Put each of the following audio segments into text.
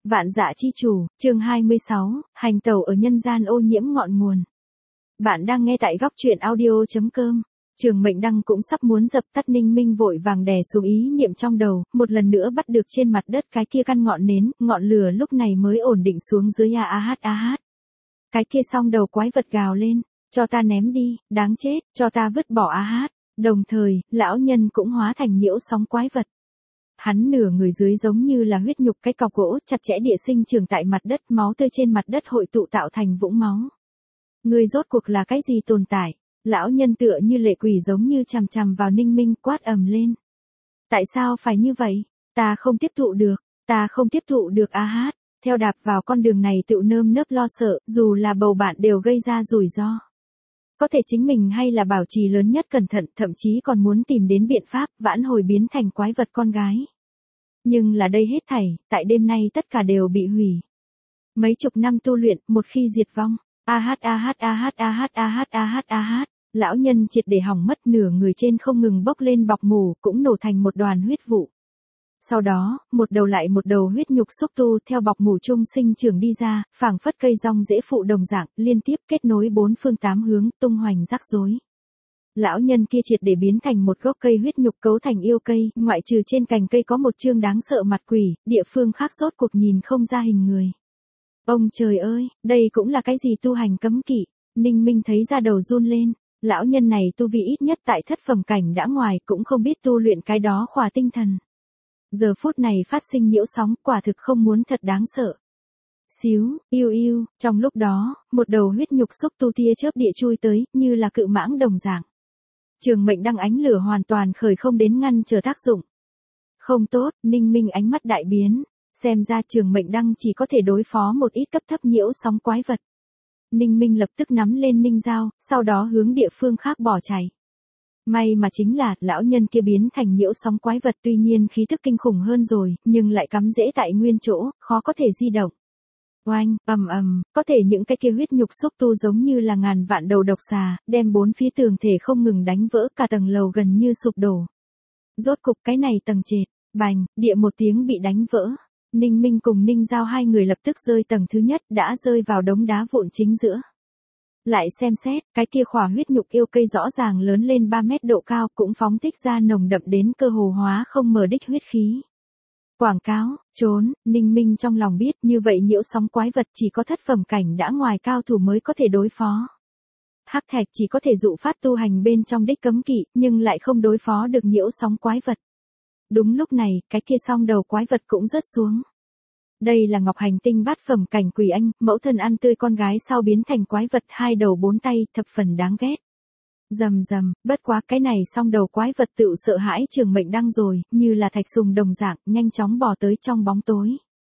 Vạn Dạ Chi Chủ, chương 26, hành tẩu ở nhân gian ô nhiễm ngọn nguồn. Bạn đang nghe tại góc truyện audio.com. Trường Mệnh Đăng cũng sắp muốn dập tắt, Ninh Minh vội vàng đè xuống ý niệm trong đầu, một lần nữa bắt được trên mặt đất cái kia căn ngọn nến, ngọn lửa lúc này mới ổn định xuống dưới a. Cái kia song đầu quái vật gào lên, cho ta ném đi, đáng chết, cho ta vứt bỏ a. Đồng thời, lão nhân cũng hóa thành nhiễu sóng quái vật. Hắn nửa người dưới giống như là huyết nhục cái cọc gỗ chặt chẽ địa sinh trưởng tại mặt đất, máu tươi trên mặt đất hội tụ tạo thành vũng máu. Người rốt cuộc là cái gì tồn tại? Lão nhân tựa như lệ quỷ giống như chằm chằm vào Ninh Minh quát ầm lên. Tại sao phải như vậy? Ta không tiếp thụ được a. Theo đạp vào con đường này tự nơm nớp lo sợ, dù là bầu bạn đều gây ra rủi ro. Có thể chính mình hay là bảo trì lớn nhất cẩn thận, thậm chí còn muốn tìm đến biện pháp vãn hồi biến thành quái vật con gái. Nhưng là đây hết thảy, tại đêm nay tất cả đều bị hủy. Mấy chục năm tu luyện, một khi diệt vong. Lão nhân triệt để hỏng mất, nửa người trên không ngừng bốc lên bọc mù, cũng nổ thành một đoàn huyết vụ. Sau đó, một đầu lại một đầu huyết nhục xúc tu theo bọc mù trung sinh trưởng đi ra, phảng phất cây rong rễ phụ đồng dạng, liên tiếp kết nối bốn phương tám hướng, tung hoành rắc rối. Lão nhân kia triệt để biến thành một gốc cây huyết nhục cấu thành yêu cây, ngoại trừ trên cành cây có một chương đáng sợ mặt quỷ, địa phương khác rốt cuộc nhìn không ra hình người. Ông trời ơi, đây cũng là cái gì tu hành cấm kỵ? Ninh Minh thấy da đầu run lên. Lão nhân này tu vi ít nhất tại thất phẩm cảnh đã ngoài, cũng không biết tu luyện cái đó khỏa tinh thần. Giờ phút này phát sinh nhiễu sóng, quả thực không muốn thật đáng sợ. Xíu, yêu, trong lúc đó, một đầu huyết nhục xúc tu tia chớp địa chui tới, như là cự mãng đồng dạng. Trường Mệnh Đăng ánh lửa hoàn toàn khởi không đến ngăn trở tác dụng. Không tốt, Ninh Minh ánh mắt đại biến, xem ra Trường Mệnh Đăng chỉ có thể đối phó một ít cấp thấp nhiễu sóng quái vật. Ninh Minh lập tức nắm lên ninh dao, sau đó hướng địa phương khác bỏ chạy. May mà chính là, lão nhân kia biến thành nhiễu sóng quái vật, tuy nhiên khí thức kinh khủng hơn rồi, nhưng lại cắm rễ tại nguyên chỗ, khó có thể di động. Oanh, ầm, có thể những cái kia huyết nhục xúc tu giống như là ngàn vạn đầu độc xà, đem bốn phía tường thể không ngừng đánh vỡ, cả tầng lầu gần như sụp đổ. Rốt cục cái này tầng trệt, bành, địa một tiếng bị đánh vỡ. Ninh Minh cùng Ninh Giao hai người lập tức rơi tầng thứ nhất, đã rơi vào đống đá vụn chính giữa. Lại xem xét, cái kia khỏa huyết nhục yêu cây rõ ràng lớn lên 3 mét độ cao, cũng phóng thích ra nồng đậm đến cơ hồ hóa không mờ đích huyết khí. Quảng cáo, trốn, Ninh Minh trong lòng biết, như vậy nhiễu sóng quái vật chỉ có thất phẩm cảnh đã ngoài cao thủ mới có thể đối phó. Hắc thạch chỉ có thể dụ phát tu hành bên trong đích cấm kỵ, nhưng lại không đối phó được nhiễu sóng quái vật. Đúng lúc này, cái kia song đầu quái vật cũng rớt xuống. Đây là Ngọc Hành Tinh bát phẩm cảnh quỷ anh, mẫu thân ăn tươi con gái sau biến thành quái vật, hai đầu bốn tay, thập phần đáng ghét. Rầm, bất quá cái này song đầu quái vật tự sợ hãi Trường Mệnh Đăng rồi, như là thạch sùng đồng dạng, nhanh chóng bò tới trong bóng tối.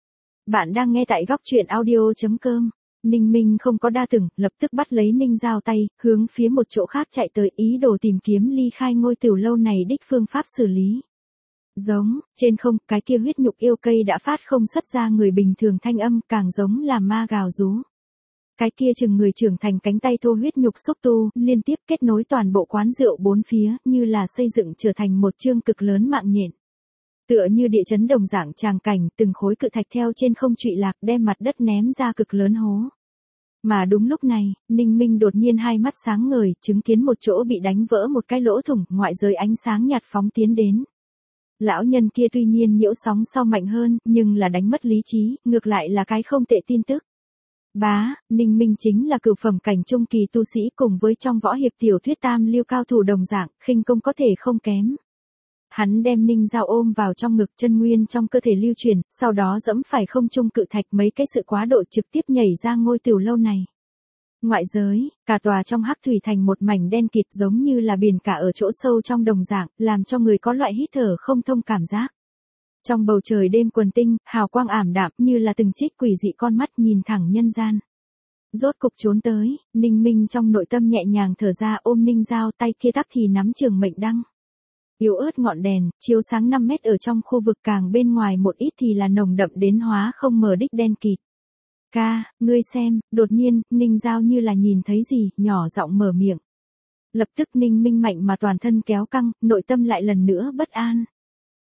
Bạn đang nghe tại góc truyện audio.com. Ninh Minh không có đa tưởng, lập tức bắt lấy Ninh Giao tay, hướng phía một chỗ khác chạy tới, ý đồ tìm kiếm ly khai ngôi tiểu lâu này đích phương pháp xử lý. Giống, trên không, cái kia huyết nhục yêu cây đã phát không xuất ra người bình thường thanh âm, càng giống là ma gào rú. Cái kia chừng người trưởng thành cánh tay thô huyết nhục xúc tu, liên tiếp kết nối toàn bộ quán rượu bốn phía, như là xây dựng trở thành một chương cực lớn mạng nhện. Tựa như địa chấn đồng dạng tràng cảnh, từng khối cự thạch theo trên không trụy lạc, đem mặt đất ném ra cực lớn hố. Mà đúng lúc này, Ninh Minh đột nhiên hai mắt sáng ngời, chứng kiến một chỗ bị đánh vỡ một cái lỗ thủng, ngoại giới ánh sáng nhạt phóng tiến đến. Lão nhân kia tuy nhiên nhiễu sóng sau mạnh hơn, nhưng là đánh mất lý trí, ngược lại là cái không tệ tin tức. Ninh Minh chính là cửu phẩm cảnh trung kỳ tu sĩ, cùng với trong võ hiệp tiểu thuyết tam lưu cao thủ đồng dạng, khinh công có thể không kém. Hắn đem Ninh Giao ôm vào trong ngực, chân nguyên trong cơ thể lưu truyền, sau đó dẫm phải không trung cự thạch, mấy cái sự quá độ trực tiếp nhảy ra ngôi tiểu lâu này. Ngoại giới, cả tòa trong hắc thủy thành một mảnh đen kịt, giống như là biển cả ở chỗ sâu trong đồng dạng, làm cho người có loại hít thở không thông cảm giác. Trong bầu trời đêm quần tinh, hào quang ảm đạm như là từng trích quỷ dị con mắt nhìn thẳng nhân gian. Rốt cục trốn tới, Ninh Minh trong nội tâm nhẹ nhàng thở ra, ôm Ninh Giao, tay kia tắc thì nắm Trường Mệnh Đăng. Yếu ớt ngọn đèn, chiếu sáng 5 mét ở trong khu vực, càng bên ngoài một ít thì là nồng đậm đến hóa không mờ đích đen kịt. Ca, ngươi xem, đột nhiên, Ninh Giao như là nhìn thấy gì, nhỏ giọng mở miệng. Lập tức Ninh Minh mạnh mà toàn thân kéo căng, nội tâm lại lần nữa bất an.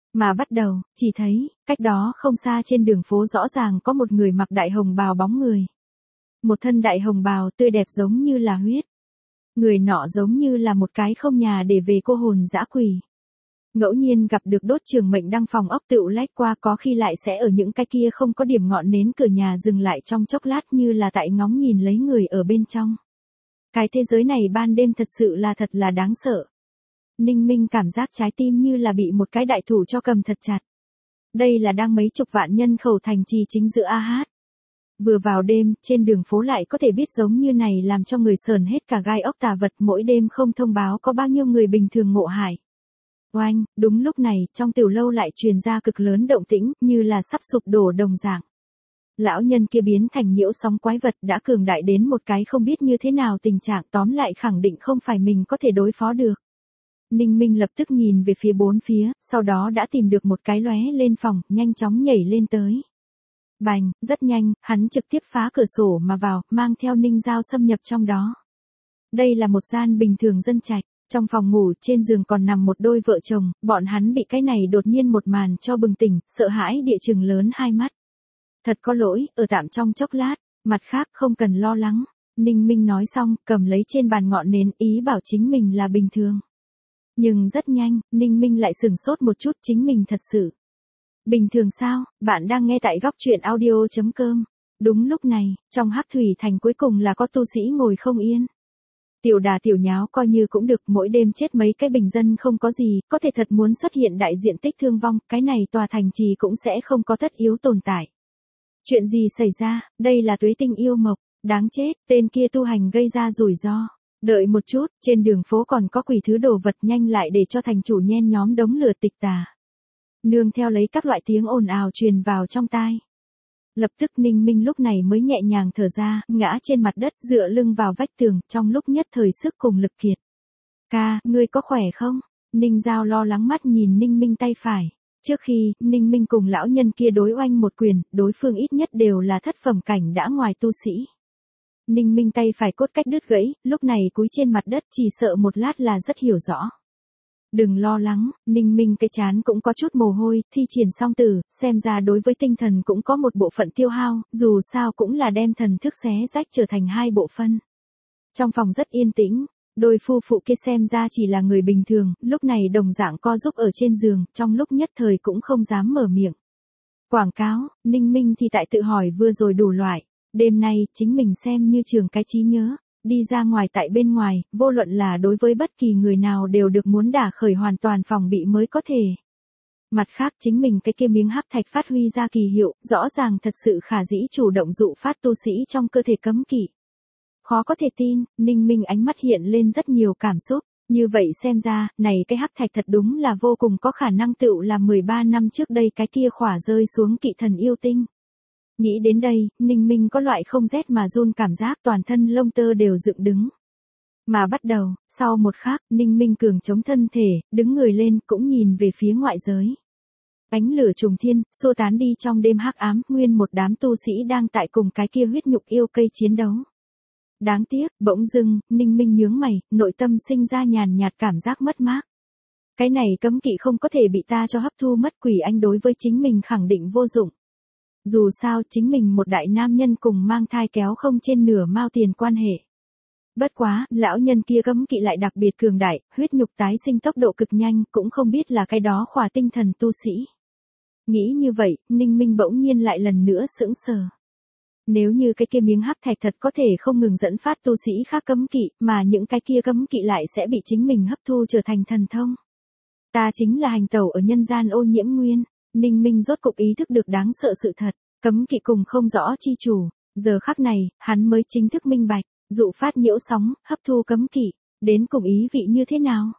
Mà bắt đầu, chỉ thấy, cách đó không xa trên đường phố rõ ràng có một người mặc đại hồng bào bóng người. Một thân đại hồng bào tươi đẹp giống như là huyết. Người nọ giống như là một cái không nhà để về cô hồn dã quỷ. Ngẫu nhiên gặp được đốt trường mệnh đăng phòng ốc tựu lách qua, có khi lại sẽ ở những cái kia không có điểm ngọn nến cửa nhà dừng lại trong chốc lát như là tại ngóng nhìn lấy người ở bên trong. Cái thế giới này ban đêm thật sự là thật là đáng sợ. Ninh Minh cảm giác trái tim như là bị một cái đại thủ cho cầm thật chặt. Đây là đang mấy chục vạn nhân khẩu thành trì chính giữa AH. Vừa vào đêm, trên đường phố lại có thể biết giống như này làm cho người sờn hết cả gai ốc tà vật, mỗi đêm không thông báo có bao nhiêu người bình thường ngộ hại. Oanh, đúng lúc này, trong tiểu lâu lại truyền ra cực lớn động tĩnh, như là sắp sụp đổ đồng dạng. Lão nhân kia biến thành nhiễu sóng quái vật đã cường đại đến một cái không biết như thế nào tình trạng, tóm lại khẳng định không phải mình có thể đối phó được. Ninh Minh lập tức nhìn về phía bốn phía, sau đó đã tìm được một cái lóe lên phòng, nhanh chóng nhảy lên tới. Bành, rất nhanh, hắn trực tiếp phá cửa sổ mà vào, mang theo Ninh Giao xâm nhập trong đó. Đây là một gian bình thường dân trạch, trong phòng ngủ trên giường còn nằm một đôi vợ chồng, bọn hắn bị cái này đột nhiên một màn cho bừng tỉnh, sợ hãi địa chừng lớn hai mắt. Thật có lỗi, ở tạm trong chốc lát, mặt khác không cần lo lắng. Ninh Minh nói xong, cầm lấy trên bàn ngọn nến, ý bảo chính mình là bình thường. Nhưng rất nhanh, Ninh Minh lại sửng sốt một chút, chính mình thật sự. Bình thường sao, bạn đang nghe tại góc truyện audio.com. Đúng lúc này, trong Hắc Thủy Thành cuối cùng là có tu sĩ ngồi không yên. Tiểu đà tiểu nháo coi như cũng được, mỗi đêm chết mấy cái bình dân không có gì, có thể thật muốn xuất hiện đại diện tích thương vong, cái này tòa thành trì cũng sẽ không có tất yếu tồn tại. Chuyện gì xảy ra, đây là Tuế Tinh yêu mộc, đáng chết, tên kia tu hành gây ra rủi ro. Đợi một chút, trên đường phố còn có quỷ thứ đồ vật, nhanh lại để cho thành chủ nhen nhóm đống lửa tịch tà. Nương theo lấy các loại tiếng ồn ào truyền vào trong tai. Lập tức Ninh Minh lúc này mới nhẹ nhàng thở ra, ngã trên mặt đất dựa lưng vào vách tường, trong lúc nhất thời sức cùng lực kiệt. Ca, ngươi có khỏe không? Ninh Giao lo lắng mắt nhìn Ninh Minh tay phải. Trước khi, Ninh Minh cùng lão nhân kia đối oanh một quyền, đối phương ít nhất đều là thất phẩm cảnh đã ngoài tu sĩ. Ninh Minh tay phải cốt cách đứt gãy, lúc này cúi trên mặt đất chỉ sợ một lát là rất hiểu rõ. Đừng lo lắng, Ninh Minh cái chán cũng có chút mồ hôi, thi triển song tử, xem ra đối với tinh thần cũng có một bộ phận tiêu hao, dù sao cũng là đem thần thức xé rách trở thành hai bộ phân. Trong phòng rất yên tĩnh, đôi phu phụ kia xem ra chỉ là người bình thường, lúc này đồng dạng co giúp ở trên giường, trong lúc nhất thời cũng không dám mở miệng. Quảng cáo, Ninh Minh thì tại tự hỏi vừa rồi đủ loại, đêm nay chính mình xem như trường cái trí nhớ. Đi ra ngoài tại bên ngoài, vô luận là đối với bất kỳ người nào đều được muốn đả khởi hoàn toàn phòng bị mới có thể. Mặt khác chính mình cái kia miếng hắc thạch phát huy ra kỳ hiệu, rõ ràng thật sự khả dĩ chủ động dụ phát tu sĩ trong cơ thể cấm kỵ. Khó có thể tin, Ninh Minh ánh mắt hiện lên rất nhiều cảm xúc, như vậy xem ra, này cái hắc thạch thật đúng là vô cùng có khả năng tựu là 13 năm trước đây cái kia khỏa rơi xuống kỵ thần yêu tinh. Nghĩ đến đây, Ninh Minh có loại không rét mà run cảm giác, toàn thân lông tơ đều dựng đứng. Mà bắt đầu, sau một khắc, Ninh Minh cường chống thân thể, đứng người lên, cũng nhìn về phía ngoại giới. Ánh lửa trùng thiên, xô tán đi trong đêm hắc ám, nguyên một đám tu sĩ đang tại cùng cái kia huyết nhục yêu cây chiến đấu. Đáng tiếc, bỗng dưng, Ninh Minh nhướng mày, nội tâm sinh ra nhàn nhạt cảm giác mất mát. Cái này cấm kỵ không có thể bị ta cho hấp thu mất, quỷ anh đối với chính mình khẳng định vô dụng. Dù sao chính mình một đại nam nhân cùng mang thai kéo không trên nửa mao tiền quan hệ. Bất quá, lão nhân kia cấm kỵ lại đặc biệt cường đại, huyết nhục tái sinh tốc độ cực nhanh, cũng không biết là cái đó khỏa tinh thần tu sĩ. Nghĩ như vậy, Ninh Minh bỗng nhiên lại lần nữa sững sờ. Nếu như cái kia miếng hắc thạch thật có thể không ngừng dẫn phát tu sĩ khác cấm kỵ, mà những cái kia cấm kỵ lại sẽ bị chính mình hấp thu trở thành thần thông. Ta chính là hành tẩu ở nhân gian ô nhiễm nguyên. Ninh Minh rốt cục ý thức được đáng sợ sự thật, cấm kỵ cùng không rõ chi chủ, giờ khắc này, hắn mới chính thức minh bạch, dụ phát nhiễu sóng, hấp thu cấm kỵ, đến cùng ý vị như thế nào?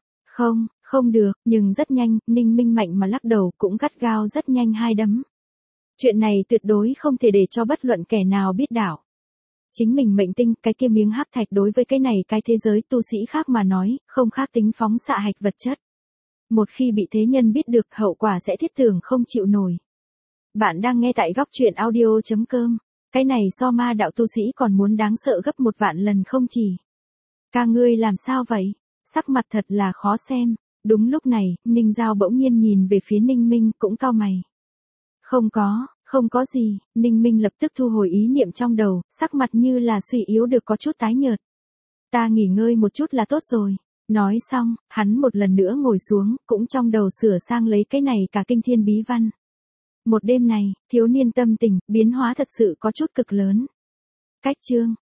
Không được, nhưng rất nhanh, Ninh Minh mạnh mà lắc đầu cũng gắt gao rất nhanh hai đấm. Chuyện này tuyệt đối không thể để cho bất luận kẻ nào biết đảo. Chính mình mệnh tinh, cái kia miếng hắc thạch đối với cái này cái thế giới tu sĩ khác mà nói, không khác tính phóng xạ hạch vật chất. Một khi bị thế nhân biết được, hậu quả sẽ thiết tưởng không chịu nổi. Bạn đang nghe tại góc truyện audio.com. Cái này so ma đạo tu sĩ còn muốn đáng sợ gấp 1 vạn lần không chỉ. Ca ngươi làm sao vậy? Sắc mặt thật là khó xem. Đúng lúc này, Ninh Giao bỗng nhiên nhìn về phía Ninh Minh cũng cau mày. Không có gì, Ninh Minh lập tức thu hồi ý niệm trong đầu, sắc mặt như là suy yếu được có chút tái nhợt. Ta nghỉ ngơi một chút là tốt rồi. Nói xong, hắn một lần nữa ngồi xuống, cũng trong đầu sửa sang lấy cái này cả kinh thiên bí văn. Một đêm này, thiếu niên tâm tình, biến hóa thật sự có chút cực lớn. Cách chương.